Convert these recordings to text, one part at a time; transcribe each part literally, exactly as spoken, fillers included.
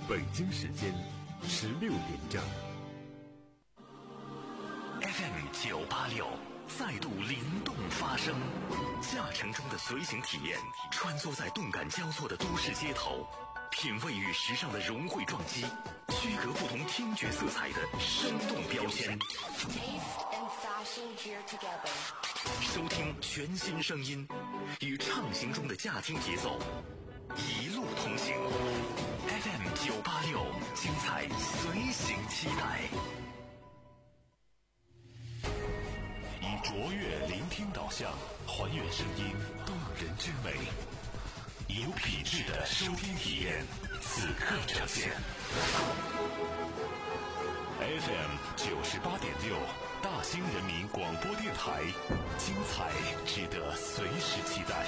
北京时间十六点整。 F M 九八六再度灵动发声，驾乘中的随行体验，穿梭在动感交错的都市街头，品味与时尚的融汇撞击，区隔不同听觉色彩的生动标签。收听全新声音，与畅行中的驾听节奏，一路同行。F M 九八六，精彩随行期待。以卓越聆听导向，还原声音动人之美，以有品质的收听体验，此刻呈现。F M 九十八点六，大兴人民广播电台，精彩值得随时期待。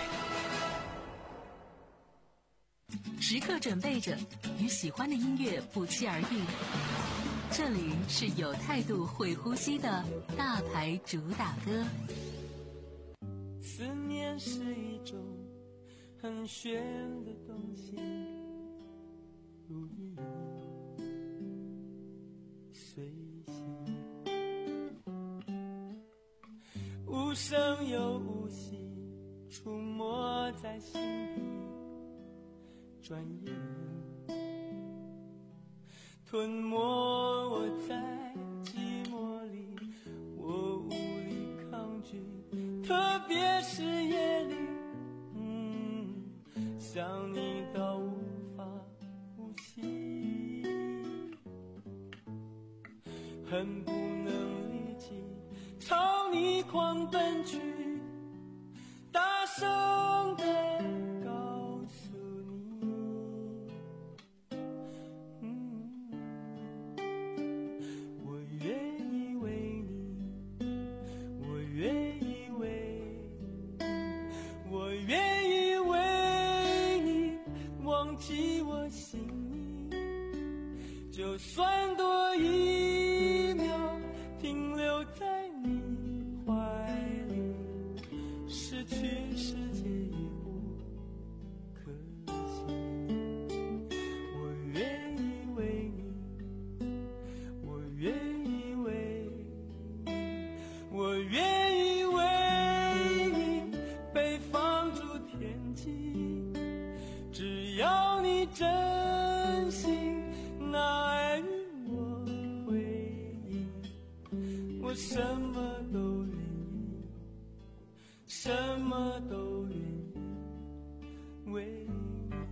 时刻准备着，与喜欢的音乐不期而遇。这里是有态度、会呼吸的大牌主打歌。 思念是一种很玄的东西，如影随形，无声又无息，出没在心底，转眼吞没我在寂寞里，我无力抗拒，特别是夜里，嗯，想你到无法呼吸，恨不能立即朝你狂奔去，大声地告诉你，嗯，我愿意为你，我愿意为你，我愿意为你忘记我姓名，就算多一秒停留在你怀里，失去世界也不可惜。我愿意为你，我愿意为你，我愿意为你被放逐天际，只要你真心拿爱与我回应，我什么都愿意，什么都愿意为你。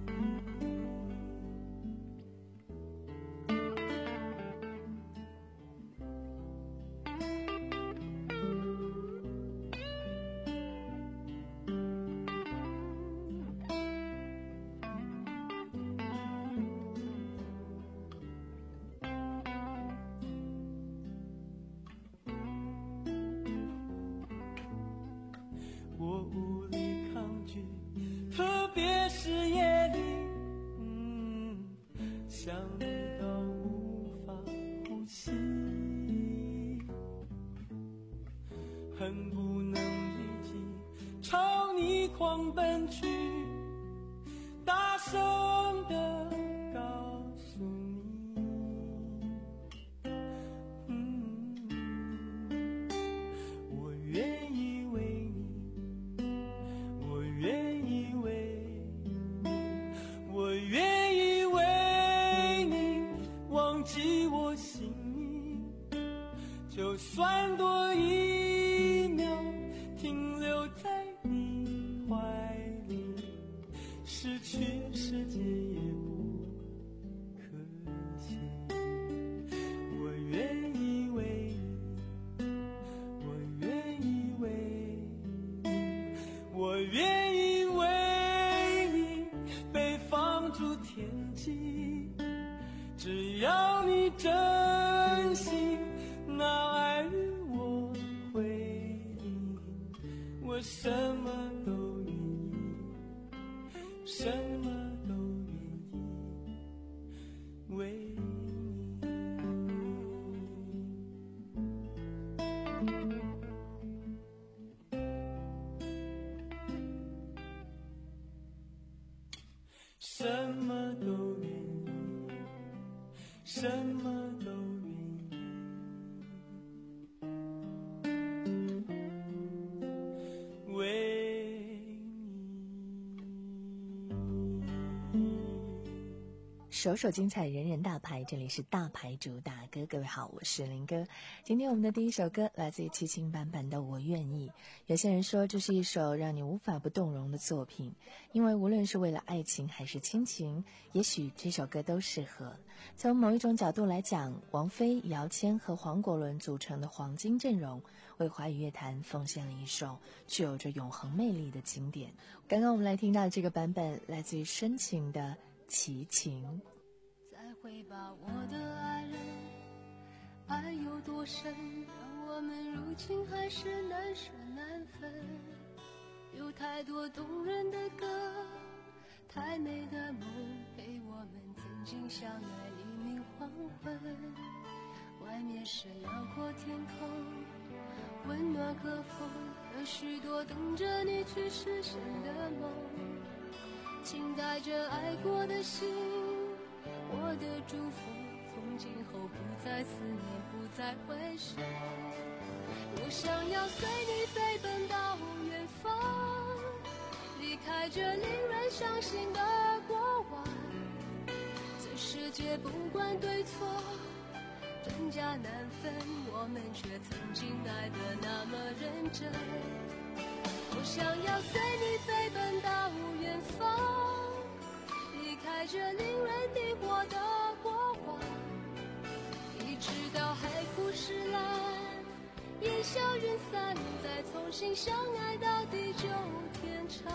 我无力抗拒，特别是夜里，嗯，想你到无法呼吸，恨不能立即朝你狂奔去，大声地告诉你，嗯，我愿意为你，我愿意为你，我愿意为你忘记我姓名，就算多一秒停留在你怀里，失去世界也不可惜。我愿意为你，我愿意为你，我愿意为你被放逐天际，只要你真心拿爱与我回应，我什么都愿意，什么都愿意为你。什么都愿意， 什么都愿意为你。 首首精彩，人人大牌，这里是大牌主打歌。各位好，我是林哥。今天我们的第一首歌来自于齐秦版本的《我愿意》。有些人说这是一首让你无法不动容的作品，因为无论是为了爱情还是亲情，也许这首歌都适合。从某一种角度来讲，王菲、姚谦和黄国伦组成的黄金阵容，为华语乐坛奉献了一首具有着永恒魅力的经典。刚刚我们来听到的这个版本来自于深情的齐秦。 再会吧我的爱人，爱有多深，让我们如今还是难舍难分。有太多动人的歌，太美的梦，陪我们曾经相爱黎明黄昏。外面是辽阔天空，温暖和风，有许多等着你去实现的梦。请带着爱过的心，我的祝福，从今后不再思念，不再回首。我想要随你飞奔到远方，离开这令人伤心的过往。这世界不管对错，真假难分，我们却曾经爱得那么认真。我想要随你飞奔到远方，离开这令人迷惑的过往，一直到海枯石烂，烟消云散，再重新相爱到地久天长。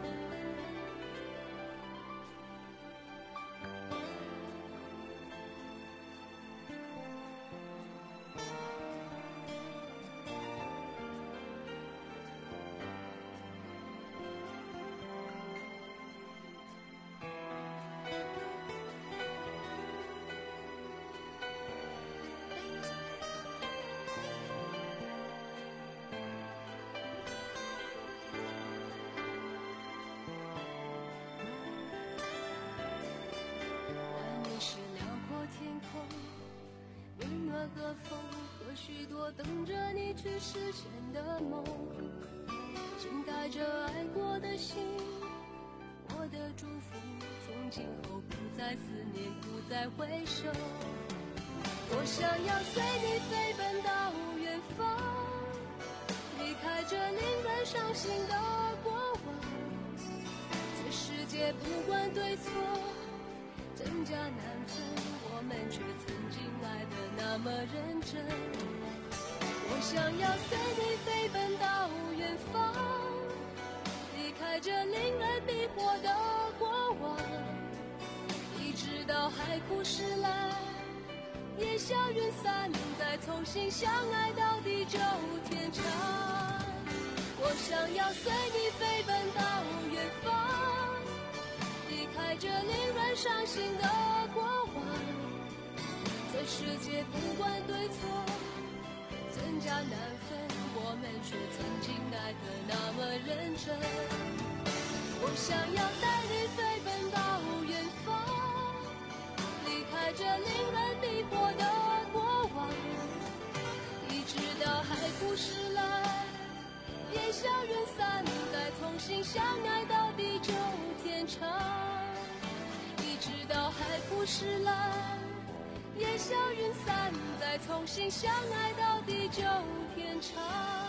和风，有许多等着你去实现的梦。请带着爱过的心，我的祝福，从今后不再思念，不再回首。我想要随你飞奔到远方，离开这令人伤心的过往。这世界不管对错，真假难分，我们却曾经爱得那么认真。我想要随你飞奔到远方，离开这令人迷惑的过往，一直到海枯石烂，烟消云散，再重新相爱到地久天长。我想要随你飞奔到远方，离开这令人伤心的过往。这世界不管对错，真假难分，我们却曾经爱得那么认真。我想要带你飞奔到远方，离开这令人迷惑的过往，一直到海枯石烂，烟消云散，再重新相爱到地久天长。一直到海枯石烂，烟消云散，再重新相爱到地久天长。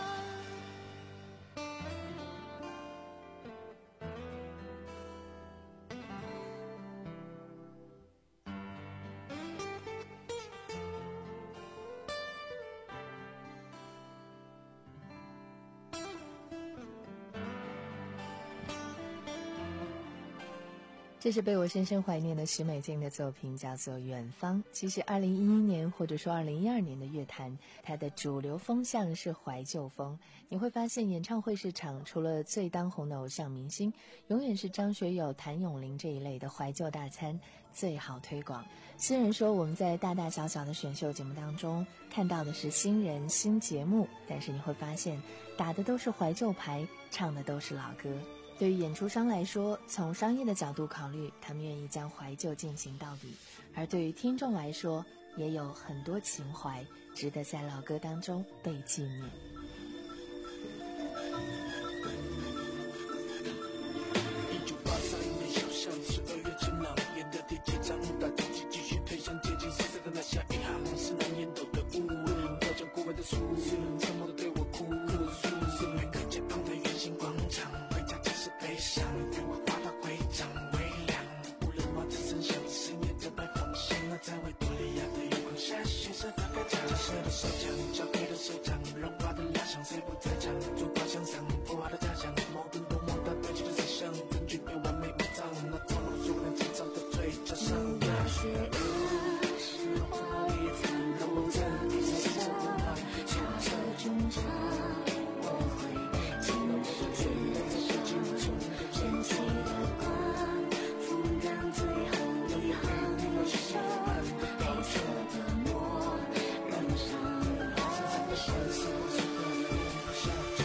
这是被我深深怀念的许美静的作品，叫做《远方》。其实二零一一年或者说二零一二年的乐坛，它的主流风向是怀旧风。你会发现演唱会市场除了最当红的偶像明星，永远是张学友、谭咏麟这一类的怀旧大餐最好推广。虽然说我们在大大小小的选秀节目当中看到的是新人新节目，但是你会发现打的都是怀旧牌，唱的都是老歌。 对于演出商来说，从商业的角度考虑，他们愿意将怀旧进行到底；而对于听众来说，也有很多情怀值得在老歌当中被纪念。 一九八三年小巷十二月晴朗，沿着地铁站大中继继续推向接近西塞的那下一行，是难言斗的雾，飘将国外的树，沉默的对我哭诉，每个街旁的圆形广场，回家即是悲伤，愿我花到会长微凉，无论马车声响，深夜的白方向，在维多利亚的月光下，血色大概长，金色的手枪，交给了手掌，融化的蜡像，谁不在场？烛光向上，破坏的家乡，矛盾多么大，堆积的思想，证据被完美埋葬，那套路数量紧张的嘴角上。 那些恶是花与残留在地上，插着中场，我会轻视去在手中燃起的光，覆盖最后一行笑，黑色的墨染上了深色的笑着。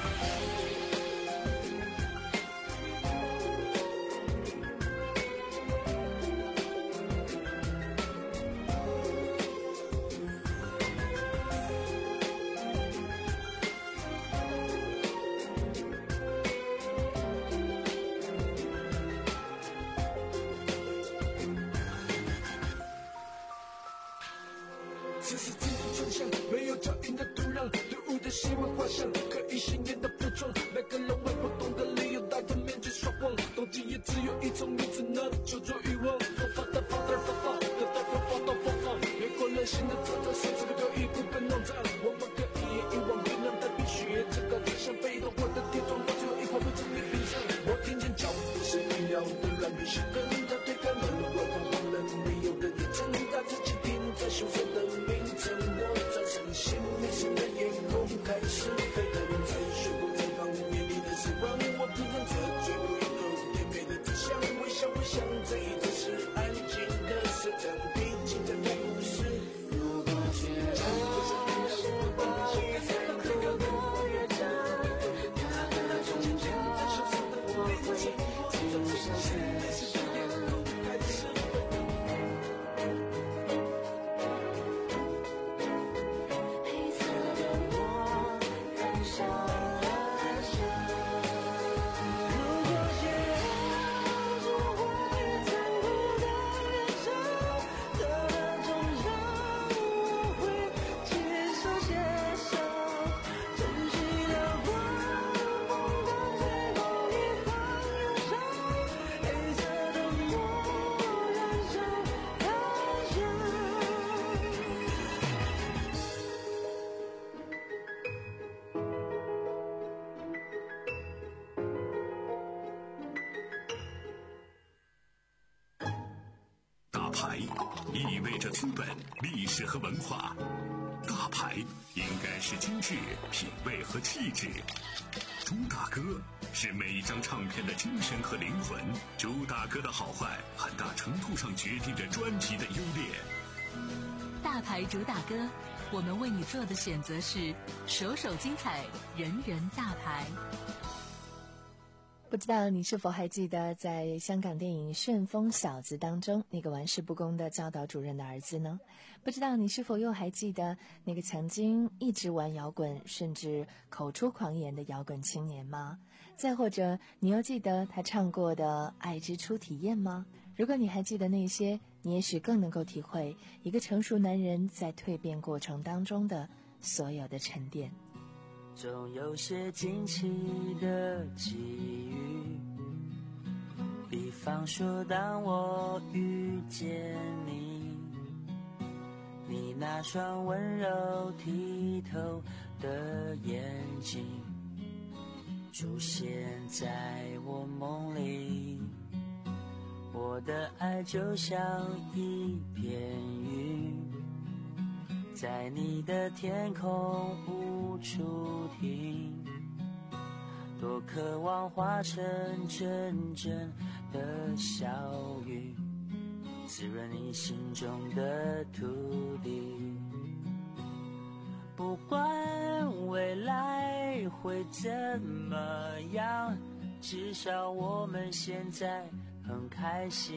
这是自己转向，没有脚印的土壤，队伍的希望画像，可以鲜艳的服装，每个人为不同的理由戴着面具耍光，动机也只有一种，你只能求助欲望，佛法的法的法法的代表法到佛法，越过人性的操作，甚至个有一股被弄脏，我们可以一往别人的必须，这个就像被动我的铁窗，我只有一块不从你冰上，我听见脚步是一秒的乱语，是跟着推开门，我看旁人没有人也挣扎自己停在羞涩的名称，我转身心迷失的眼空开始沸腾，在血红绽放眼里的时光，我突然这最不一路甜美的指向，微笑微笑，这一次是安静的时针，毕竟在开故事。如果觉得是我越残酷的越长，他的终究我会经受血伤。黑色的我燃烧了伤。如果觉得是我越残酷的越长，他的终究我会接受血伤。珍惜的光，风到最后一行忧伤。黑色的我燃烧了伤。 大牌意味着资本、历史和文化，大牌应该是精致、品味和气质。朱大哥是每一张唱片的精神和灵魂，朱大哥的好坏很大程度上决定着专辑的优劣。 大牌主打歌，我们为你做的选择是首首精彩，人人大牌。 不知道你是否还记得，在香港电影《旋风小子》当中，那个玩世不恭的教导主任的儿子呢？不知道你是否又还记得那个曾经一直玩摇滚，甚至口出狂言的摇滚青年吗？再或者，你又记得他唱过的《爱之初体验》吗？如果你还记得那些，你也许更能够体会一个成熟男人在蜕变过程当中的所有的沉淀。 总有些惊奇的际遇，比方说当我遇见你，你那双温柔剔透的眼睛出现在我梦里，我的爱就像一片云，在你的天空无处停，多渴望化成阵阵的小雨，滋润你心中的土地。不管未来会怎么样， 至少我们现在很开心。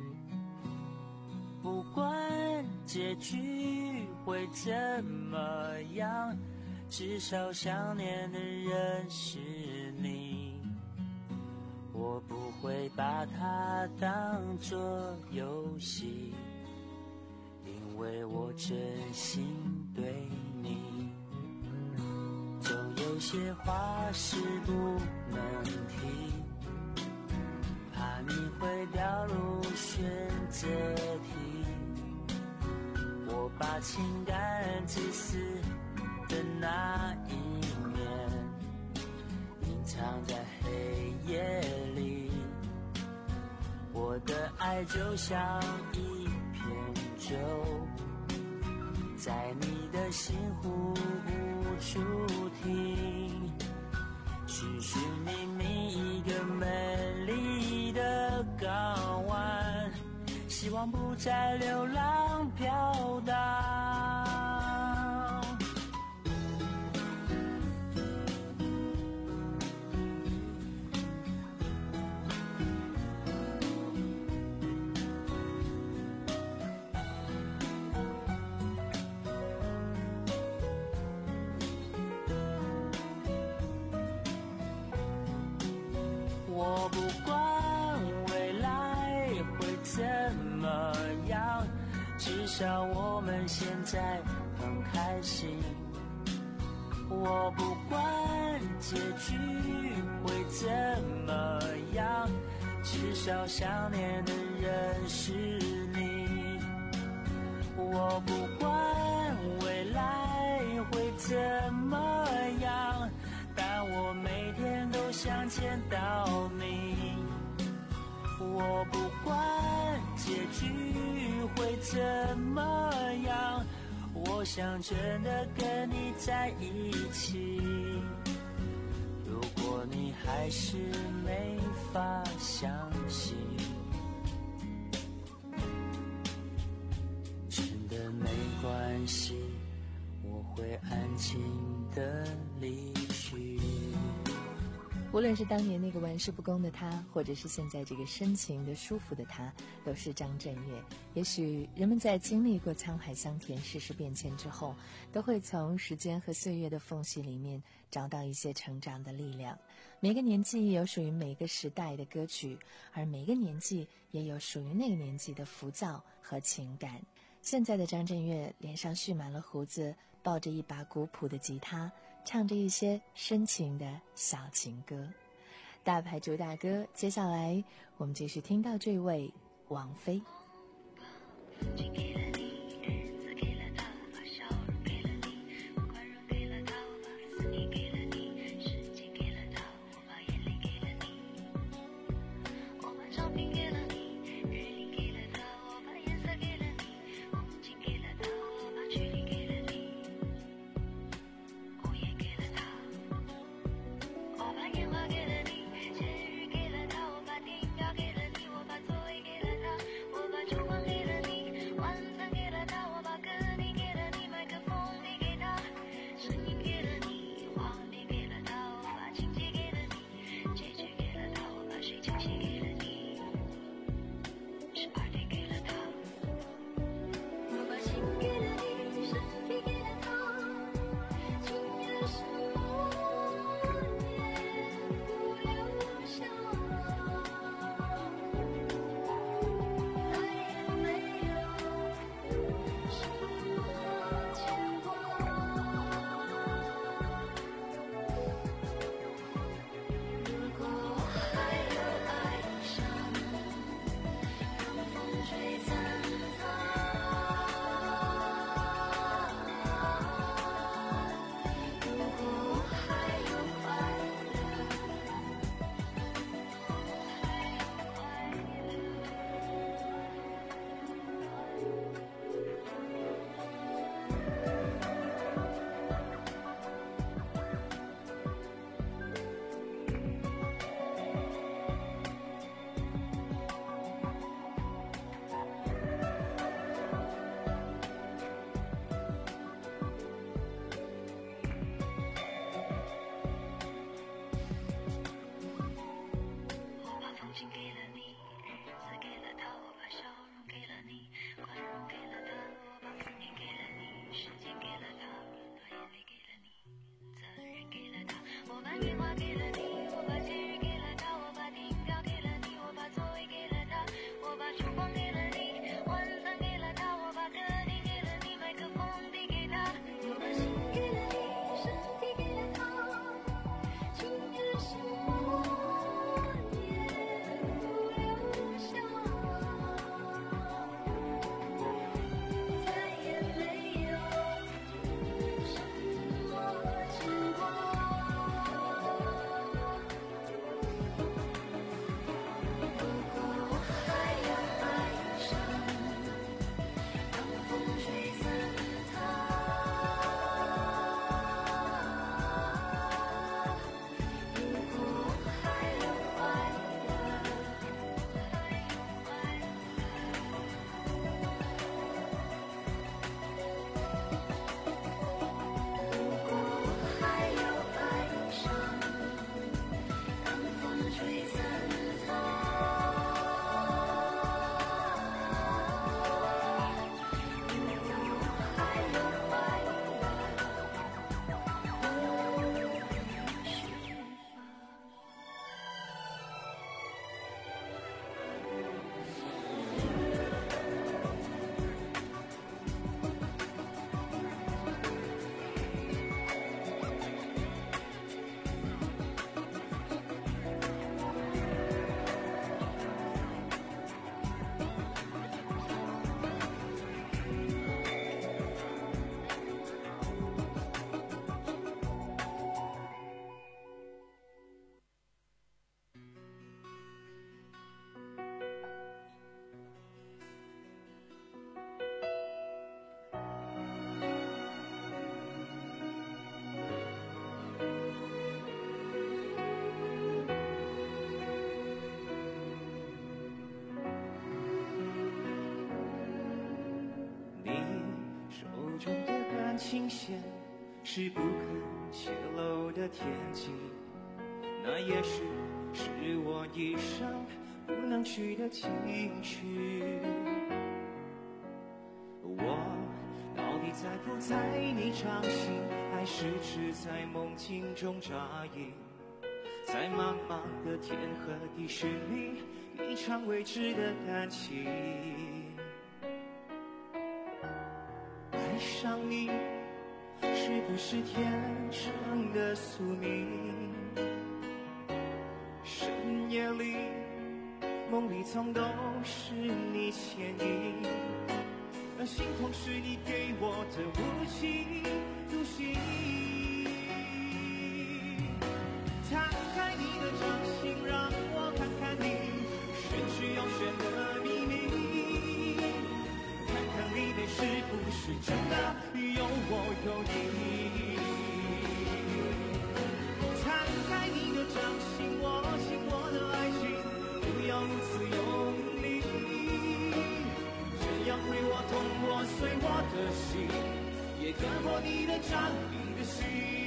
不管结局会怎么样，至少想念的人是你。我不会把它当作游戏，因为我真心对你。总有些话是不能提，怕你会掉入选择题。我把情感自私的那一面隐藏在黑夜里，我的爱就像一片舟，在你的心湖无处停，寻寻觅觅一个美丽的港湾，希望不再流浪飘荡。我不管未来会怎么样，至少我们现在很开心。我不管结局会怎么样，至少想念的人是你。我不管未来会怎么样，但我每天都想见到你。我不管结局会怎么样，我想真的跟你在一起。如果你还是没法相信，真的没关系，我会安静的离去。 无论是当年那个玩世不恭的他，或者是现在这个深情的舒服的他，都是张震岳。也许人们在经历过沧海桑田世事变迁之后，都会从时间和岁月的缝隙里面找到一些成长的力量。每个年纪有属于每个时代的歌曲，而每个年纪也有属于那个年纪的浮躁和情感。现在的张震岳脸上蓄满了胡子，抱着一把古朴的吉他，唱着一些深情的小情歌。大牌主打歌，接下来我们继续听到这位王菲。 我把中的感情线是不肯泄露的天机，那也许是我一生不能去的情绪。我到底在不在你掌心，还是只在梦境中扎营，在茫茫的天和地寻觅一场未知的感情。爱上你是不是天生的宿命？深夜里梦里总都是你牵引，而心痛是你给我的无情独行。摊开你的掌心，让我看看你玄之又玄的秘密，看看里面是不是真的有我有你。摊开你的掌心，握紧我的爱情，不要如此用力，这样会我痛我碎我的心，也割破你的掌，你的心。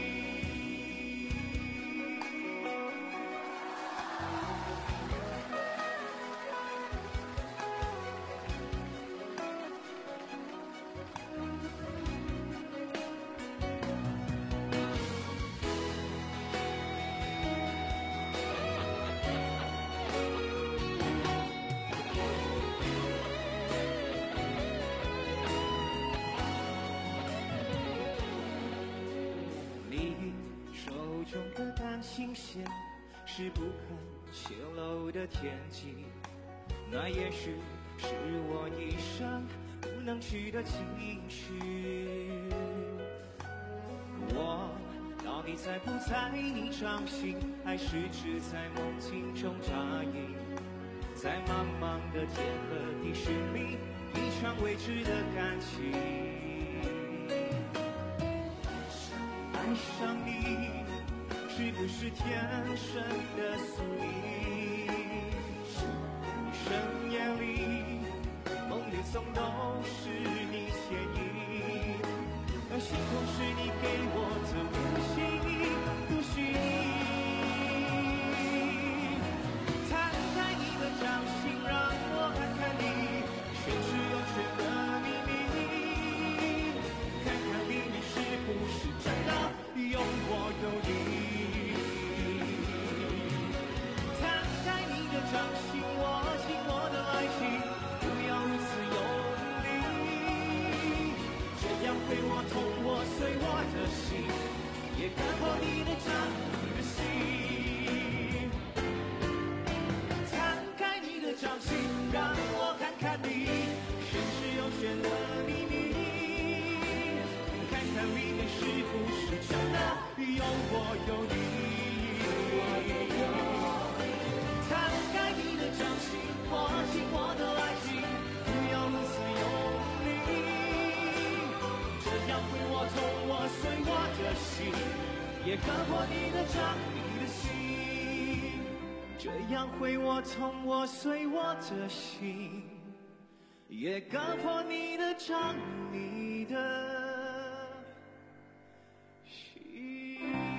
情线是不肯泄露的天机，那也许是我一生不能去的情绪。我到底在不在你掌心，还是只在梦境中扎营，在茫茫的天和地寻觅一场未知的感情。爱上你是不是天生的宿命？深夜里梦里总都是你牵引，而心痛是你给我的无情独行。摊开你的掌心，让我看看你玄之又玄的秘密，看看里面是不是真的有我有你。掌心握紧我的爱情，不要如此用力，这样会我痛我碎我的心，也割破你的掌，你的心。摊开你的掌心，让我看看你玄之又玄的秘密，看看里面是不是真的有我有你。掌心握紧我的爱情，不要如此用力，这样会我痛我碎我的心，也割破你的掌，你的心。这样会我痛我碎我的心，也割破你的掌，你的心。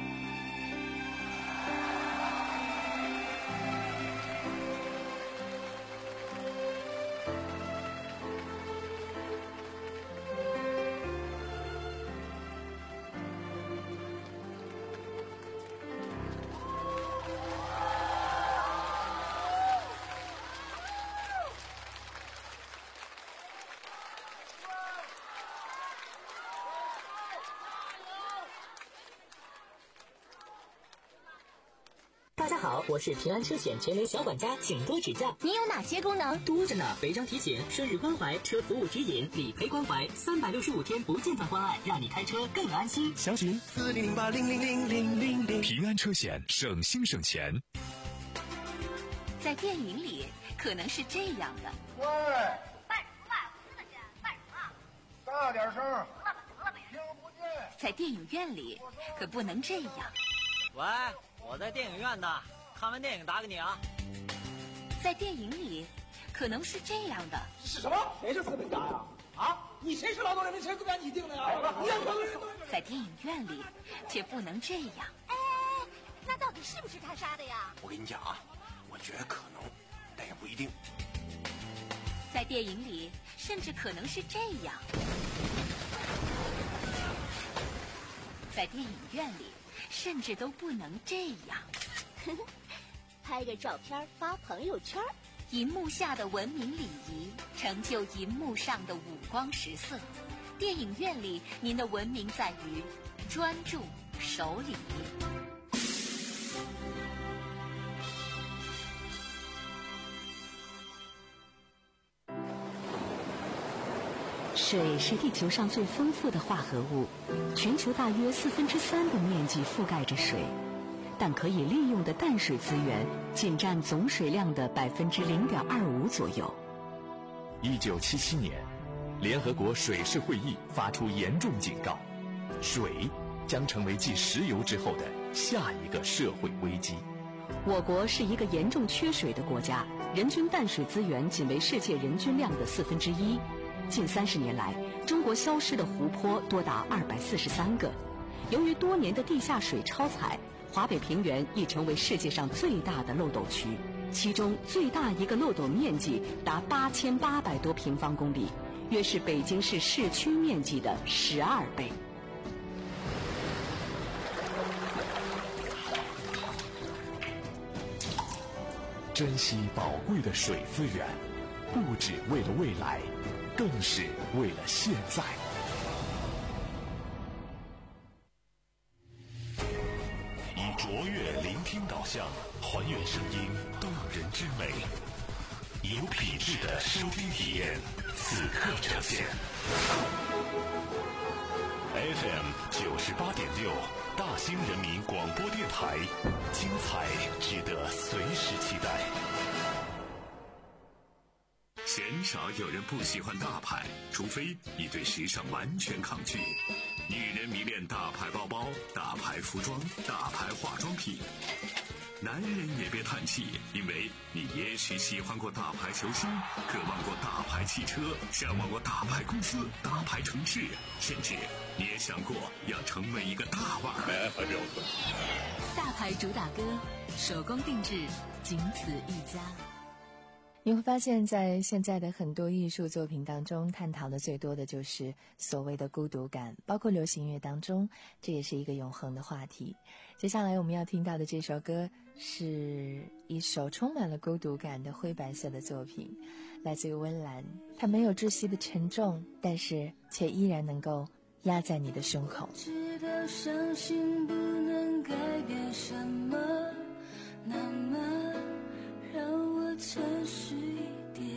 大家好，我是平安车险全联小管家，请多指教。 你有哪些功能？ 多着呢，违章提醒、生日关怀、车服务指引、理赔关怀，三百六十五天不间断关爱，让你开车更安心。 详询四零零八零零零零零零。 平安车险，省心省钱。 在电影里，可能是这样的。 喂，卖什么卖？我真的钱，卖什么？大点声。得了吧，得了呗。听不见。 在电影院里，可不能这样。 喂。我在电影院呢，看完电影打给你啊。 在电影里，可能是这样的。 是什么？谁是资本家呀？啊， 你谁是劳动人民，谁不该你定的呀？你要在电影院里，却不能这样。 哎，那到底是不是他杀的呀？ 我跟你讲啊，我觉得可能，但也不一定。 在电影里，甚至可能是这样。在电影院里，甚至都不能这样。 拍个照片发朋友圈。 银幕下的文明礼仪，成就银幕上的五光十色。电影院里，您的文明在于专注、守礼。水是地球上最丰富的化合物，全球大约四分之三的面积覆盖着水。但可以利用的淡水资源仅占总水量的百分之零点二五左右。 一九七七年，联合国水事会议发出严重警告，水将成为继石油之后的下一个社会危机。 我国是一个严重缺水的国家，人均淡水资源仅为世界人均量的四分之一。近三十年来，中国消失的湖泊多达二百四十三个。由于多年的地下水超采，华北平原已成为世界上最大的漏斗区，其中最大一个漏斗面积达八千八百多平方公里，约是北京市市区面积的十二倍。 珍惜宝贵的水资源，不只为了未来，更是为了现在。 卓越聆听导向，还原声音动人之美，有品质的收听体验，此刻呈现。F M 九十八点六，大兴人民广播电台，精彩值得随时期待。鲜少有人不喜欢大牌，除非你对时尚完全抗拒。女人迷恋大牌包包、大牌服装、大牌化妆品。男人也别叹气，因为你也许喜欢过大牌球星，渴望过大牌汽车，向往过大牌公司、大牌城市，甚至你也想过要成为一个大腕儿。 大牌主打歌，手工定制，仅此一家。 你会发现在现在的很多艺术作品当中，探讨的最多的就是所谓的孤独感，包括流行乐当中，这也是一个永恒的话题。接下来我们要听到的这首歌是一首充满了孤独感的灰白色的作品，来自于温岚。它没有窒息的沉重，但是却依然能够压在你的胸口。 知道相信不能改变什么，那么让我诚实一点，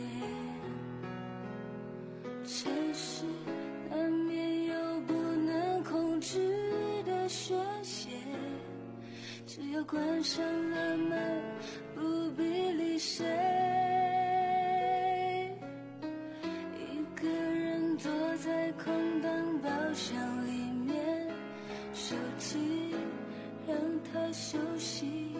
城市难免有不能控制的宣泄，只要关上了门，不必理谁，一个人坐在空荡包厢里面，手机让它休息。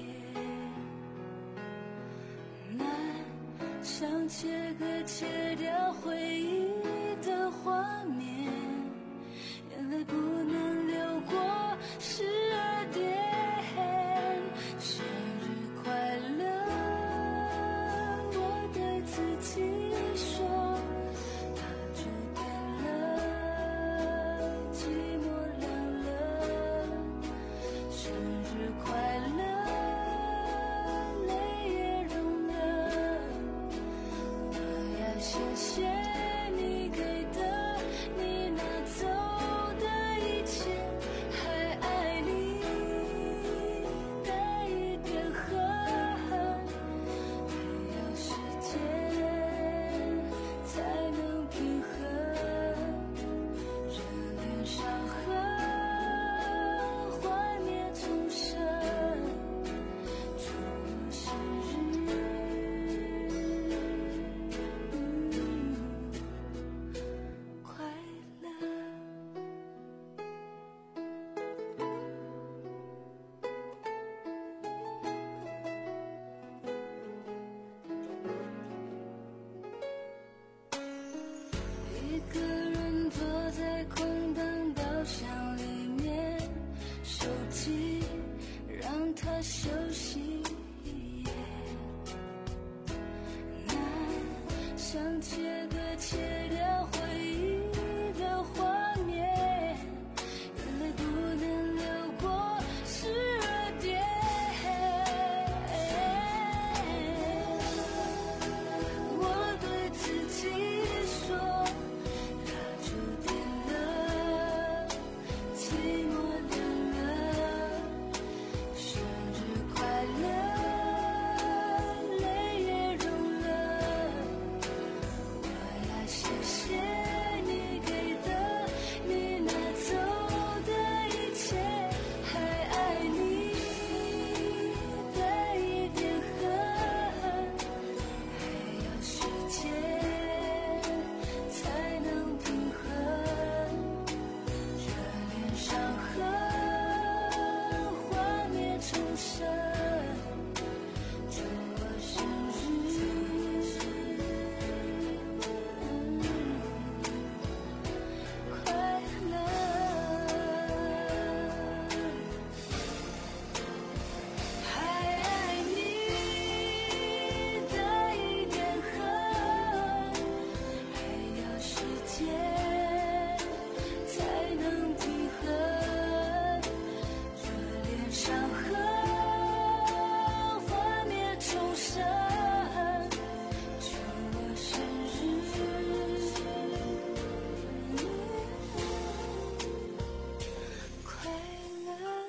想切割切掉回忆的画面，眼泪不能流过十二点。生日快乐，我对自己说，它注定了寂寞凉了。生日快乐，谢谢的休息，那像切割切掉回忆的画面，眼泪不能流过十二点。我对自己说，它注定了，寂寞冷了，生日快乐，泪也融了。我要谢谢你给的，你拿走的一切，还爱你的一点恨，还要时间才能平衡这脸伤痕，幻灭重生。祝我生日快乐，还爱你的一点恨，还要时间才能平衡这脸伤痕，幻灭重生。祝我生日快乐。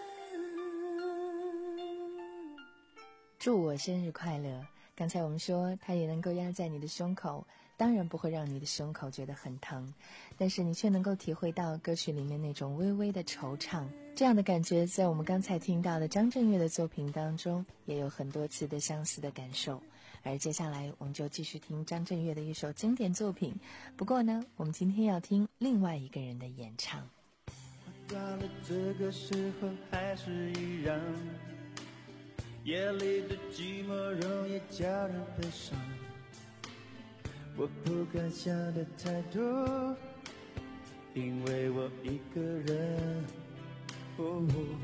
祝我生日快乐。刚才我们说它也能够压在你的胸口，当然不会让你的胸口觉得很疼，但是你却能够体会到歌曲里面那种微微的惆怅。这样的感觉在我们刚才听到的张震岳的作品当中也有很多次的相似的感受。而接下来我们就继续听张震岳的一首经典作品，不过呢我们今天要听另外一个人的演唱。 到了这个时候还是一样，夜里的寂寞容易叫人悲伤，我不敢想的太多，因为我一个人。哦，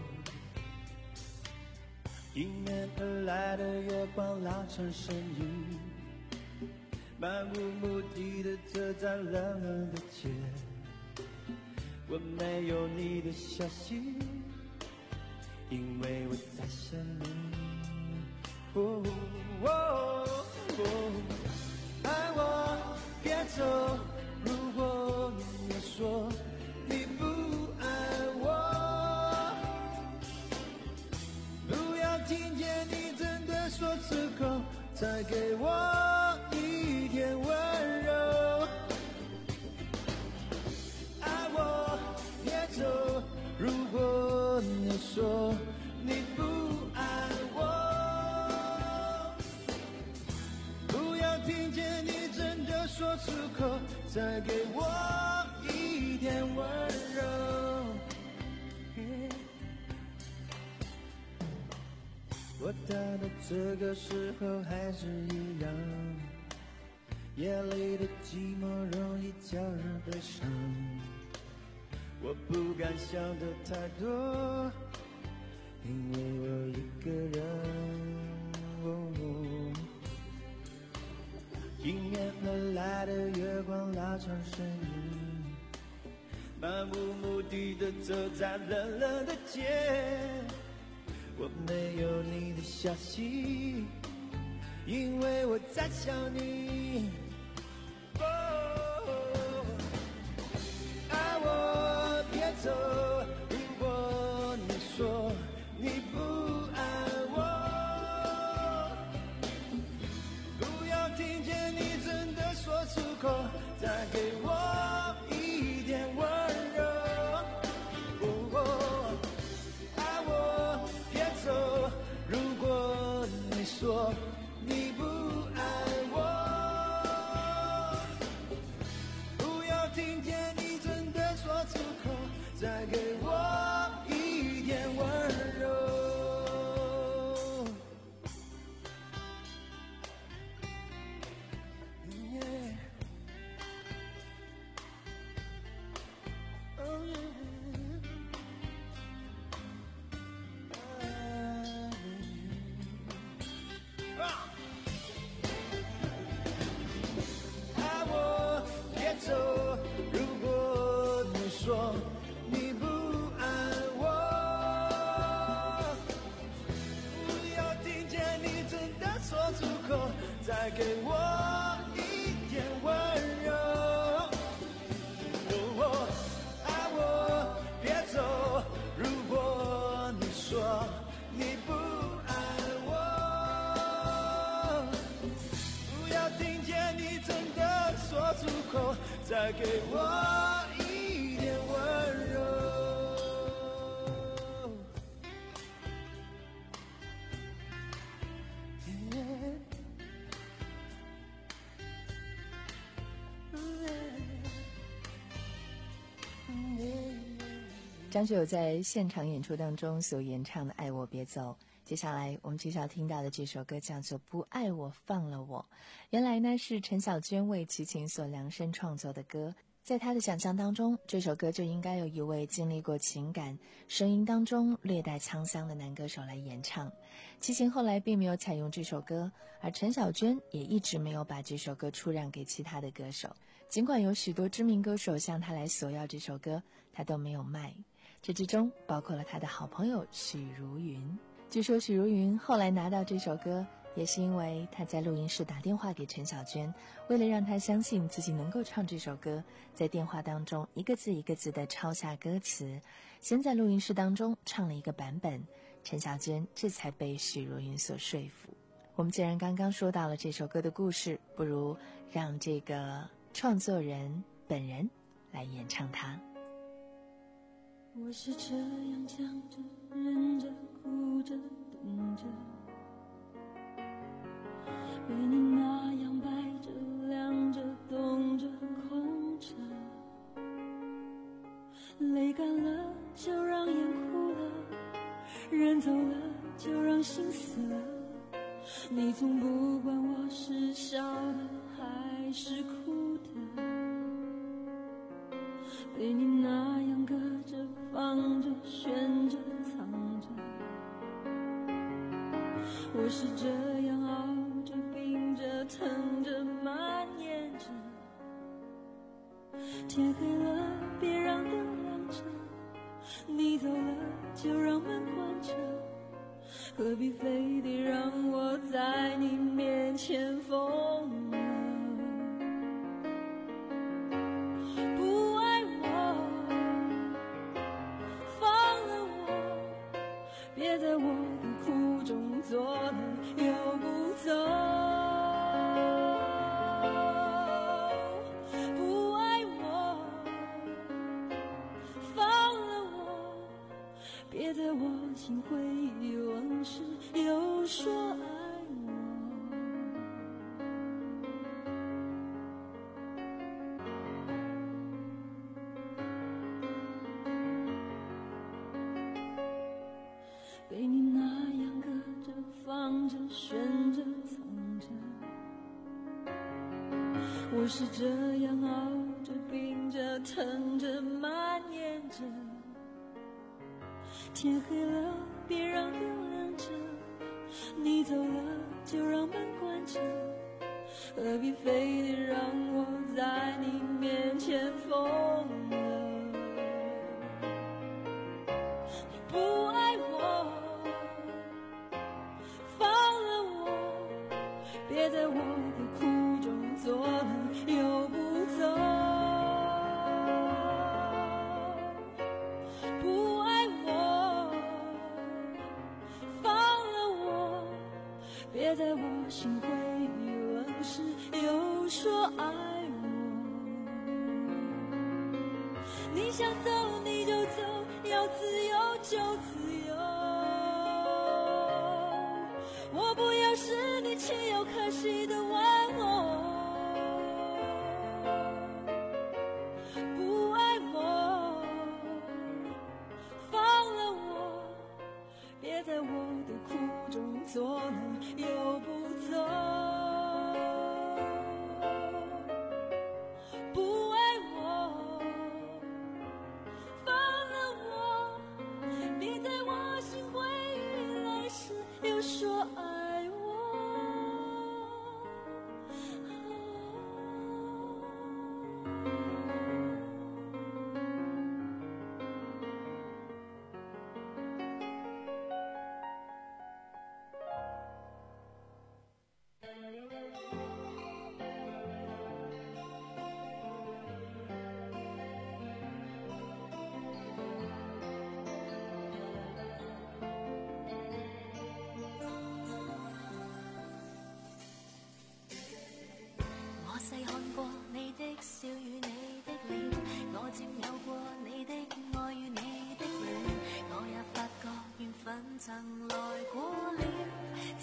迎面而来的月光拉成身影，漫无目的的走在冷冷的街，我没有你的消息，因为我在想你。哦哦哦，爱我别走，如果你说你不爱我，不要听见你真的说出口，再给我一点温柔。爱我别走，如果你说你不爱我，不要听见你真的说出口，再给我一点温柔。我到了这个时候还是一样，夜里的寂寞容易叫人悲伤，我不敢想的太多，因为我一个人。哦，迎面而来的月光拉长身影，漫无目的的走在冷冷的街，我没有你的消息，因为我在想你。哦，爱我别走，如果你说你不爱我，不要听见你真的说出口，再给我一点温柔。哦，爱我别走，如果你说你不爱我，不要听见你真的说出口，再给我一点温柔。Yeah. Oh, yeah. 再给我一点温柔。 张学友在现场演出当中所演唱的《爱我别走》，接下来我们接下来听到的这首歌叫做《不爱我放了我》。原来呢是陈小娟为齐秦所量身创作的歌，在她的想象当中，这首歌就应该有一位经历过情感、声音当中略带沧桑的男歌手来演唱。齐秦后来并没有采用这首歌，而陈小娟也一直没有把这首歌出让给其他的歌手。尽管有许多知名歌手向他来索要这首歌，他都没有卖。这之中包括了他的好朋友许茹芸。据说许茹芸后来拿到这首歌，也是因为他在录音室打电话给陈小娟，为了让她相信自己能够唱这首歌，在电话当中一个字一个字地抄下歌词，先在录音室当中唱了一个版本，陈小娟这才被许茹芸所说服。我们既然刚刚说到了这首歌的故事，不如让这个创作人本人来演唱它。 我是这样讲着忍着哭着等着，被你那样摆着亮着动着空着，泪干了就让眼哭了，人走了就让心死了，你从不管我是笑的还是哭的，被你那样搁着放着悬着藏着，我是这样熬着冰着疼着蔓延着，天黑了别让灯亮着，你走了就让门关着，何必非得让我在你面前疯了，不爱我放了我，别在我的苦中作乐又不走，不爱我放了我，别在我心回忆往事又说爱我，被你那样搁着放着悬着藏着，我是这样熬着冰着疼着蔓延着，天黑了别让灯亮着，你走了就让门关着，何必非得让我在你面前疯了，你不爱我放了我，别在我的苦中作乐又不走，不爱我放了我，别在我心回忆往事又说爱我，你想走你就走，要自由就自由，我不要是你情有可惜的玩偶，不爱我放了我，别在我的苦中作乐又不走，不爱我放了我，别在我心回忆来时又说爱我。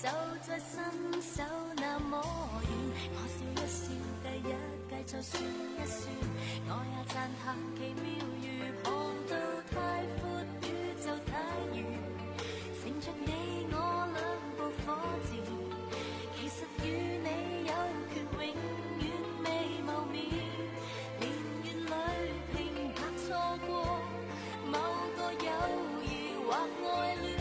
就在伸手那麼遠。我笑一笑，第一屆再算一算，我也讚嘆奇妙如航道太闊，宇宙太遠，乘着你我兩部火箭，其實與你有權永遠未謀面，年月裏平白錯過某個友誼或愛戀，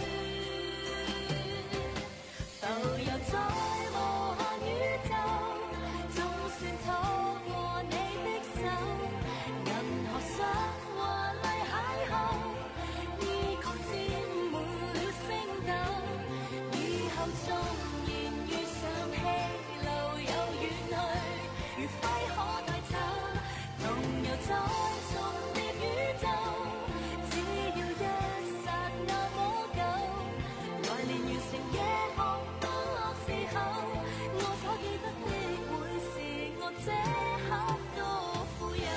浮游在無限宇宙，總算拖過你的手，銀河上華麗邂逅，異國沾滿了星斗，以後縱然遇上氣流又遠去，如揮可帶走，同遊在重疊宇宙，只要一剎那麼久，來年完成夜航當樂時候，我所記得的會是我這刻多富有。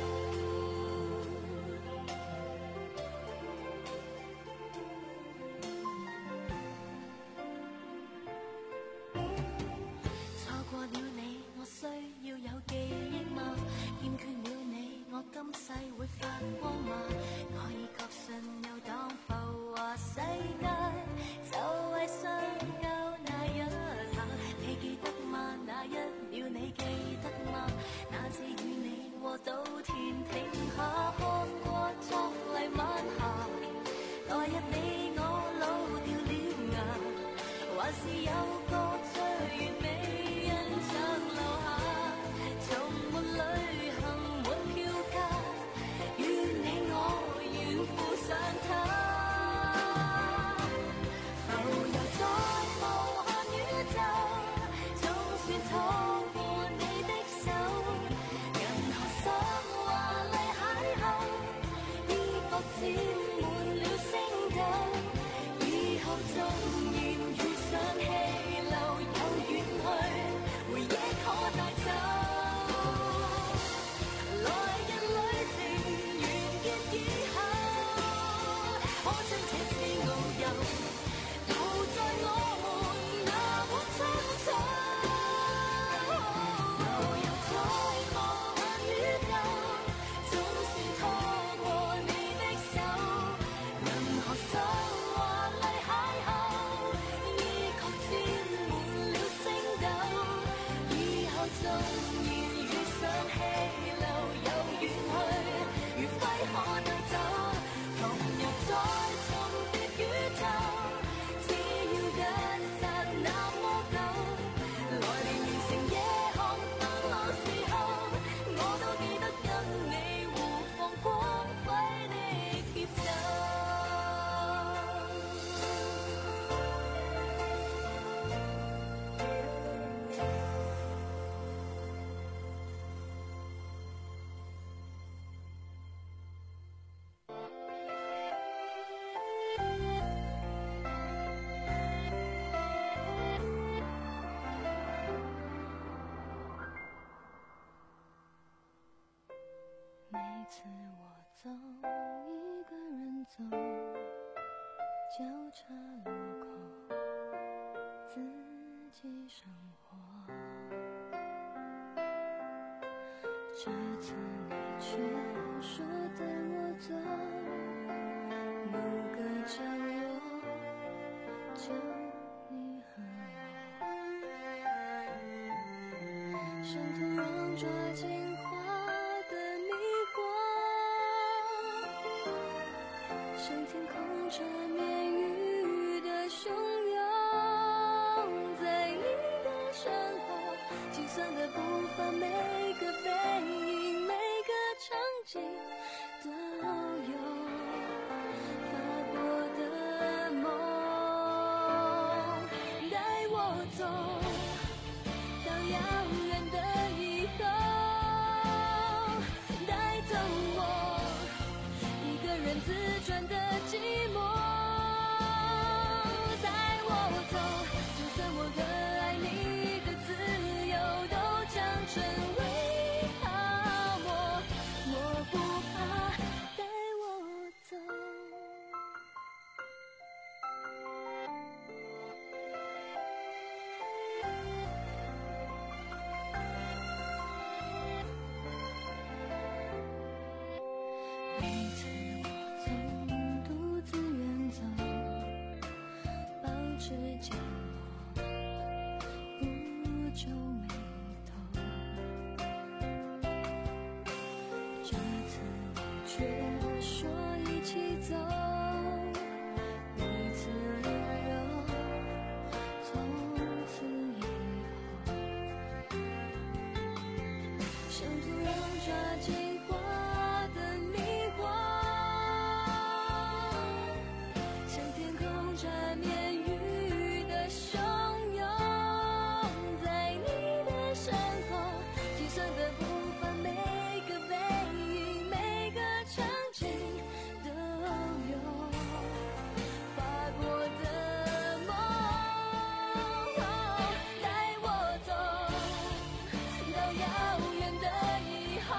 錯過了你，我需要有記憶嗎？欠缺了你，我今世會發光嗎？我已確信遊蕩浮華世界，就係相交那一下。你記得嗎？那一秒你記得嗎？那次與你和稻田停下，看過壯麗晚霞。來日你我老掉了牙，還是有個最完美印象留下。從沒旅行滿票價，與你我願附上它。浮游在無限宇宙，總算拖過你的手，銀河上華麗邂逅，異國沾滿了星斗，以後縱然遇上氣流又遠去，回憶可帶走。來日旅程完結以後，可將這次遨遊留在我們那碗蒼草。浮游在無限宇宙，總算拖過你的手，銀河上華麗邂逅，異國沾滿了星斗，以後縱然遇上氣流又遠去，如揮可帶走，同遊在重疊宇宙，只要一剎那麼久，來年完成夜航當樂時候，我都記得跟你互放光輝的協奏。每次我走，一个人走，交叉路口，自己生活。这次你却说带我走，某个角落，就你和我，像土壤抓紧花的迷惑，像天空缠绵雨的汹涌，在你的身后，计算的步伐，每个背影，每个场景都有发过的梦，带我走到遥远的以后，带走我一个人自转的寂寞，带我走，就算我的爱你的自由都将成为泡沫，我不见我不皱眉头，这次你却说一起走，彼此温柔，从此以后像突然抓紧花的迷惑，像天空缠绵雨的汹涌，在你的身后计算的步伐，每个背影，每个场景都有划过的梦，带我走到遥远的以后，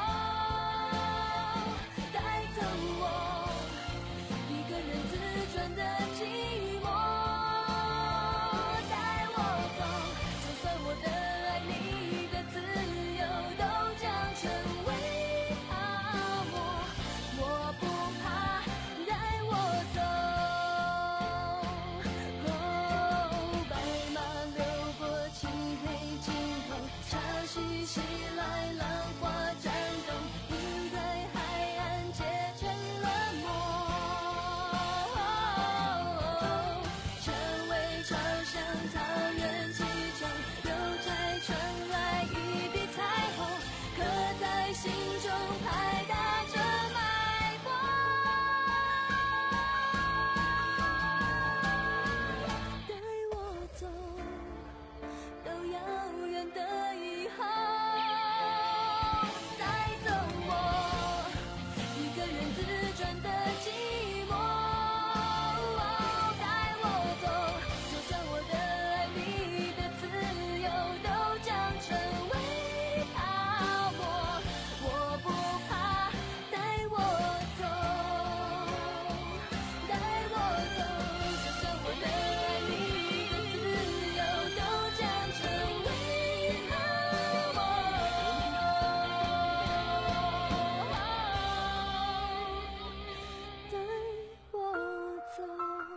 带走我一个人自转的寂寞，带我走，就算我的爱你的自由都将成为泡沫，我不怕，带我走。哦，白马流过漆黑尽头，潮汐袭来，浪花颤动，云在海岸结成了膜，成为朝向草原气球，邮差传来一地彩虹，刻在心中拍打着脉搏，带我走到遥远的以后，带走我一个人自转的寂寞，带我走，就算我的爱你的自由都将成为泡沫，我不怕，带我走，带我走，就算我的爱你的自由都将成为泡沫，带我走。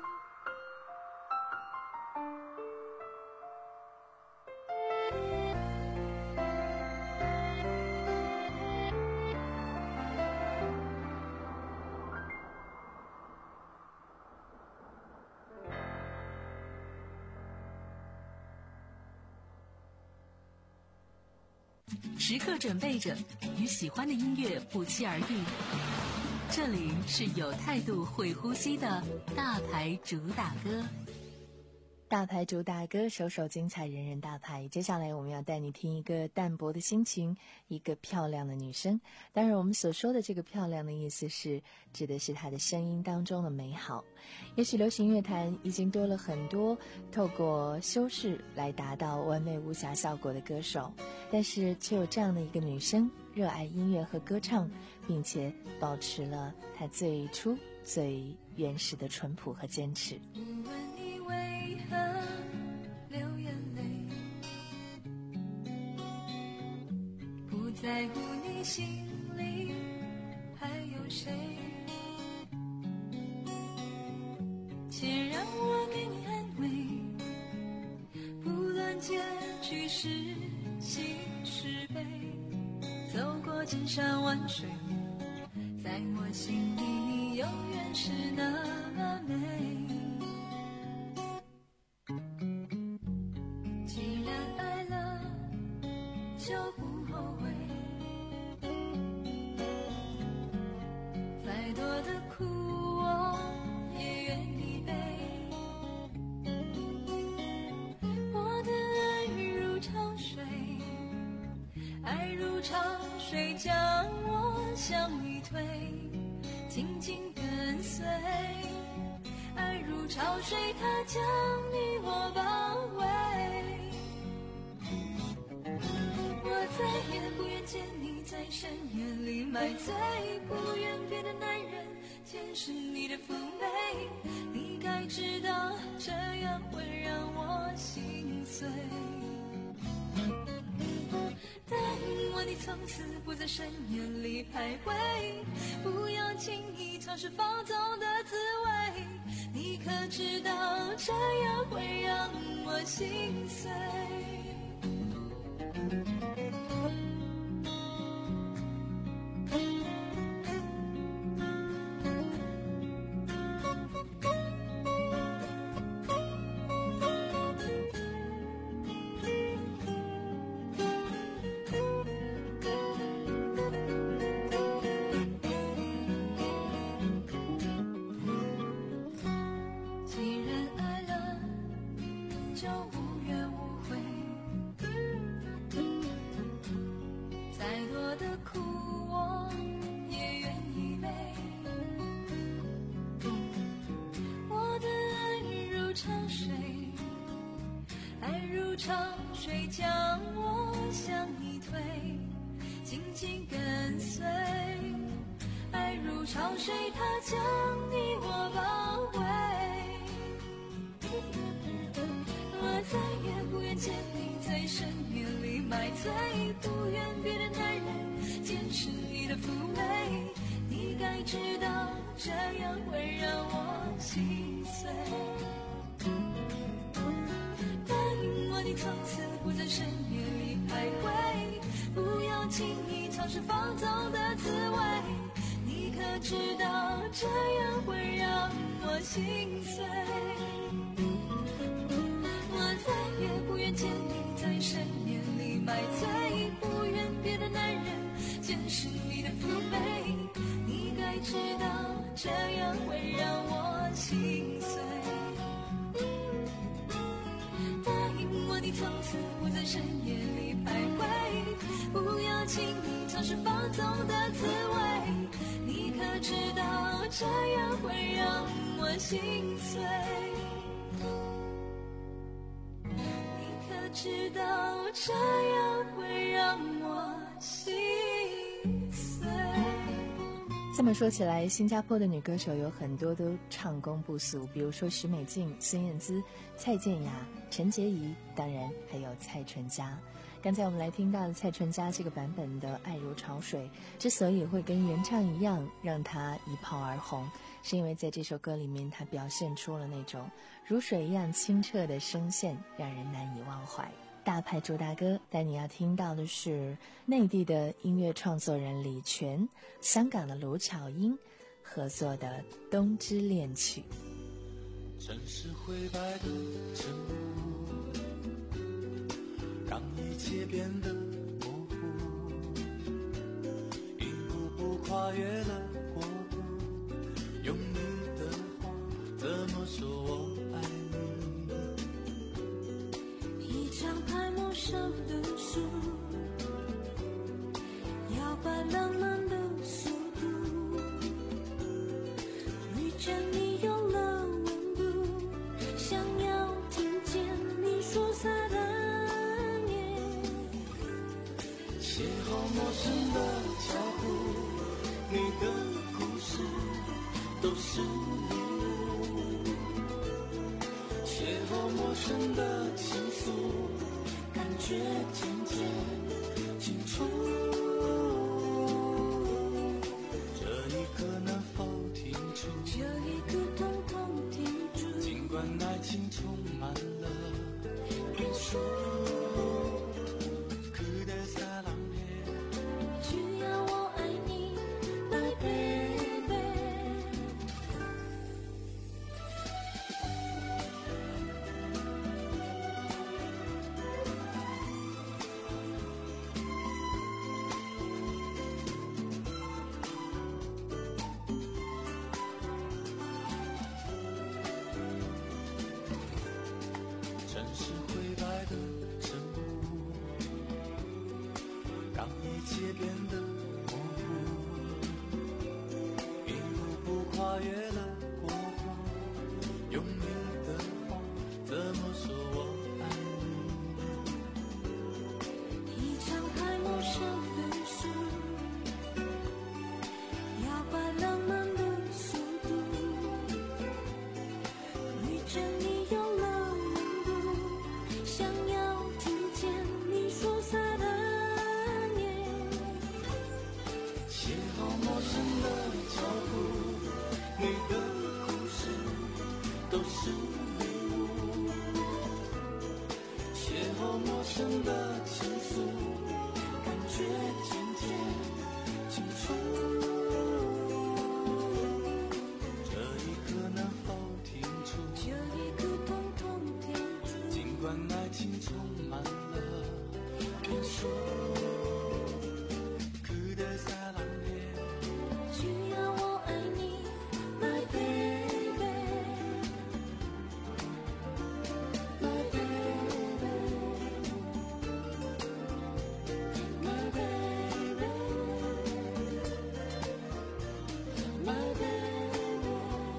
时刻准备着与喜欢的音乐不期而遇。这里是有态度、会呼吸的大牌主打歌。 大牌主打歌，首首精彩，人人大牌。接下来我们要带你听一个淡泊的心情，一个漂亮的女生。当然我们所说的这个漂亮的意思是指的是她的声音当中的美好。也许流行乐坛已经多了很多透过修饰来达到完美无瑕效果的歌手，但是却有这样的一个女生，热爱音乐和歌唱，并且保持了她最初最原始的淳朴和坚持。 不问你为何流眼泪，不在乎你心里还有谁，且让我给你安慰，不论结局是喜是悲，走过千山万水，在我心里你永远是那么美。既然爱了就不后悔，再多的苦我也愿意背，我的爱如潮水，爱如潮水将我向你推，紧紧跟随，爱如潮水它将你我包围，我再也不愿见你在深夜里买醉，不愿别的男人见识你的妩媚，你该知道这样会让我心碎，答应我你从此不在深夜里徘徊，不要轻易尝试放纵的滋味，你你可知道这样会让我心碎？长水将我向你推，紧紧跟随。爱如潮水，它将你我包围。我再也不愿见你在深夜里买醉，不愿别的男人见识你的妩媚。你该知道，这样会让我心碎。你从此不在深夜里徘徊，不要轻易尝试放纵的滋味。你可知道，这样会让我心碎。我再也不愿见你在深夜里买醉，不愿别的男人见识你的妩媚。你该知道，这样会让我心碎。你从此不在深夜里徘徊，不要轻易尝试放纵的滋味。你可知道，这样会让我心碎。你可知道，这样会让我心碎。 这么说起来，新加坡的女歌手有很多都唱功不俗，比如说许美静、孙燕姿、蔡健雅、陈洁仪，当然还有蔡淳佳。刚才我们来听到的蔡淳佳这个版本的《爱如潮水》，之所以会跟原唱一样让她一炮而红，是因为在这首歌里面她表现出了那种如水一样清澈的声线，让人难以忘怀。大牌主打歌，但你要听到的是内地的音乐创作人李泉、香港的卢巧音合作的《冬之恋曲》。 城市灰白的晨雾，让一切变得模糊，一步步跨越了国度，用你的话怎么说我爱你？ 一张拍陌上的书，摇摆浪漫的速度，遇见你有了温度，想要听见你说撒的言， 邂逅陌生的脚步，你的故事都是礼物，邂逅陌生的情愫，感觉渐渐清楚，这一刻能否停住？ 这一刻统统停住。 尽管爱情充满了变数， 只要我爱你，来 baby。 这一刻能否停住？ 这一刻统统停住。 尽管爱情充满了变数。 只要我爱你 My baby My baby My baby My baby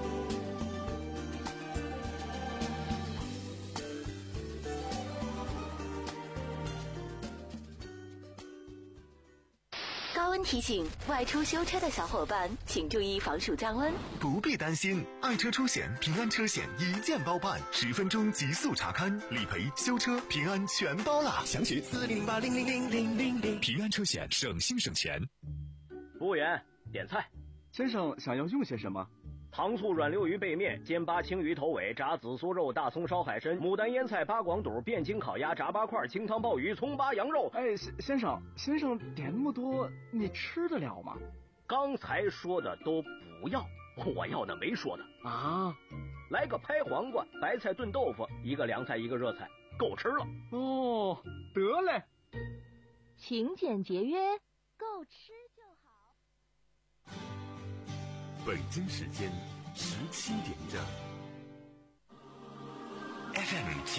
高温提醒：外出修车的小伙伴，请注意防暑降温。 不必担心，爱车出险平安车险一键包办，十分钟极速查勘、理赔、修车，平安全包啦！详询四零零八零零零零零零。 平安车险，省心省钱。 服务员，点菜。 先生想要用些什么？ 糖醋软溜鱼背面、煎八青鱼头尾、炸紫苏肉、大葱烧海参、牡丹腌菜、八广肚、汴京烤鸭、炸八块、清汤鲍鱼、葱八羊肉。 哎，先生，先生点那么多，你吃得了吗？ 刚才说的都不要，我要的没说的啊。 来个拍黄瓜、白菜炖豆腐，一个凉菜一个热菜，够吃了。 哦，得嘞。 勤俭节约，够吃就好。 北京时间十七点整。 F M